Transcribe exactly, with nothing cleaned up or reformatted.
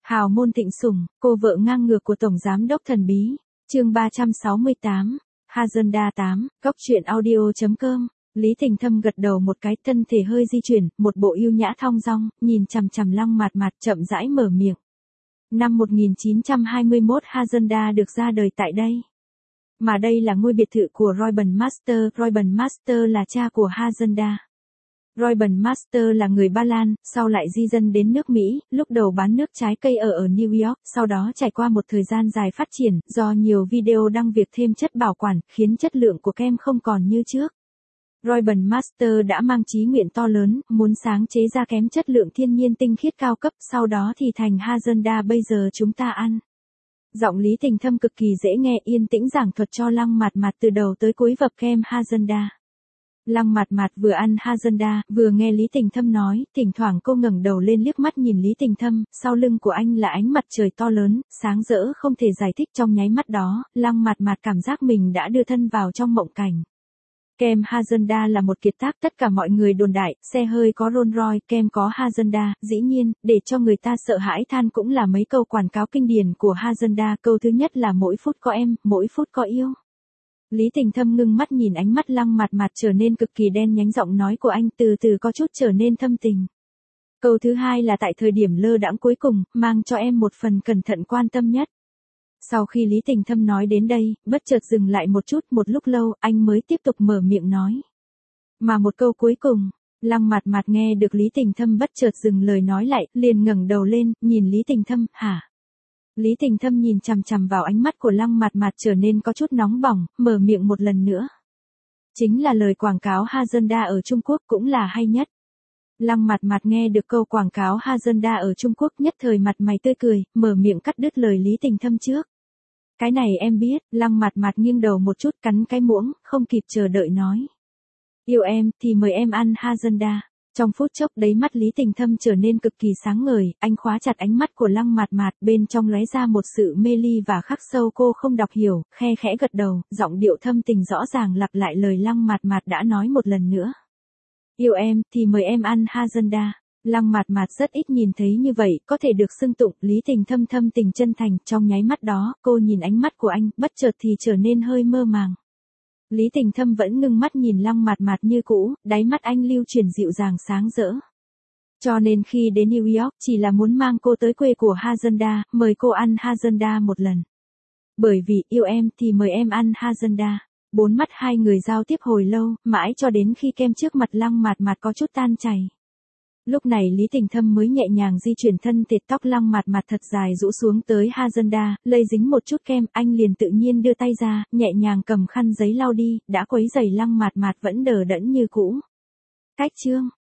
Hào môn thịnh sủng, cô vợ ngang ngược của Tổng Giám đốc thần bí. Chương ba trăm sáu mươi tám. Hazanda tám, cóc truyện audio chấm com. Lý Tình Thâm gật đầu một cái, thân thể hơi di chuyển, một bộ yêu nhã thong dong, nhìn chằm chằm Long Mạt Mạt, chậm rãi mở miệng. Năm một nghìn chín trăm hai mươi mốt Hazanda được ra đời tại đây. Mà đây là ngôi biệt thự của Reuben Master, Reuben Master là cha của Hazanda. Reuben Master là người Ba Lan, sau lại di dân đến nước Mỹ, lúc đầu bán nước trái cây ở ở New York, sau đó trải qua một thời gian dài phát triển, do nhiều video đăng việc thêm chất bảo quản, khiến chất lượng của kem không còn như trước. Reuben Master đã mang chí nguyện to lớn, muốn sáng chế ra kém chất lượng thiên nhiên tinh khiết cao cấp, sau đó thì thành Hazanda bây giờ chúng ta ăn. Giọng Lý Tình Thâm cực kỳ dễ nghe, yên tĩnh giảng thuật cho Long Mạt Mạt từ đầu tới cuối vập kem Hazanda. Long Mạt Mạt vừa ăn Hazanda, vừa nghe Lý Tình Thâm nói, thỉnh thoảng cô ngẩng đầu lên liếc mắt nhìn Lý Tình Thâm, sau lưng của anh là ánh mặt trời to lớn, sáng rỡ không thể giải thích. Trong nháy mắt đó, Long Mạt Mạt cảm giác mình đã đưa thân vào trong mộng cảnh. Kem Hazanda là một kiệt tác, tất cả mọi người đồn đại, xe hơi có Rolls Royce, kem có Hazanda, dĩ nhiên, để cho người ta sợ hãi than cũng là mấy câu quảng cáo kinh điển của Hazanda. Câu thứ nhất là mỗi phút có em, mỗi phút có yêu. Lý Tình Thâm ngưng mắt nhìn, ánh mắt Long Mạt Mạt trở nên cực kỳ đen nhánh, giọng nói của anh từ từ có chút trở nên thâm tình. Câu thứ hai là tại thời điểm lơ đãng cuối cùng, mang cho em một phần cẩn thận quan tâm nhất. Sau khi Lý Tình Thâm nói đến đây, bất chợt dừng lại một chút, một lúc lâu, anh mới tiếp tục mở miệng nói. Mà một câu cuối cùng, Long Mạt Mạt nghe được Lý Tình Thâm bất chợt dừng lời nói lại, liền ngẩng đầu lên, nhìn Lý Tình Thâm, hả? Lý Tình Thâm nhìn chằm chằm vào ánh mắt của Long Mạt Mạt trở nên có chút nóng bỏng, mở miệng một lần nữa. Chính là lời quảng cáo Hazanda ở Trung Quốc cũng là hay nhất. Long Mạt Mạt nghe được câu quảng cáo Hazanda ở Trung Quốc nhất thời mặt mày tươi cười, mở miệng cắt đứt lời Lý Tình Thâm trước. Cái này em biết. Long Mạt Mạt nghiêng đầu một chút, cắn cái muỗng, không kịp chờ đợi nói. Yêu em, thì mời em ăn Hazanda. Trong phút chốc đấy, mắt Lý Tình Thâm trở nên cực kỳ sáng ngời, anh khóa chặt ánh mắt của Long Mạt Mạt, bên trong lóe ra một sự mê ly và khắc sâu cô không đọc hiểu, khe khẽ gật đầu, giọng điệu thâm tình rõ ràng lặp lại lời Long Mạt Mạt đã nói một lần nữa. Yêu em, thì mời em ăn Hazanda. Long Mạt Mạt rất ít nhìn thấy như vậy, có thể được xưng tụng. Lý Tình Thâm thâm tình chân thành, trong nháy mắt đó, cô nhìn ánh mắt của anh, bất chợt thì trở nên hơi mơ màng. Lý Tình Thâm vẫn ngưng mắt nhìn Long Mạt Mạt như cũ, đáy mắt anh lưu chuyển dịu dàng sáng rỡ. Cho nên khi đến New York, chỉ là muốn mang cô tới quê của Hazanda, mời cô ăn Hazanda một lần. Bởi vì, yêu em, thì mời em ăn Hazanda. Bốn mắt hai người giao tiếp hồi lâu, mãi cho đến khi kem trước mặt Long Mạt Mạt có chút tan chảy. Lúc này Lý Tình Thâm mới nhẹ nhàng di chuyển thân thể, tóc Long Mạt Mạt thật dài rũ xuống tới Hazanda, lây dính một chút kem, anh liền tự nhiên đưa tay ra, nhẹ nhàng cầm khăn giấy lau đi, đã quấy rầy Long Mạt Mạt vẫn đờ đẫn như cũ. Cách chương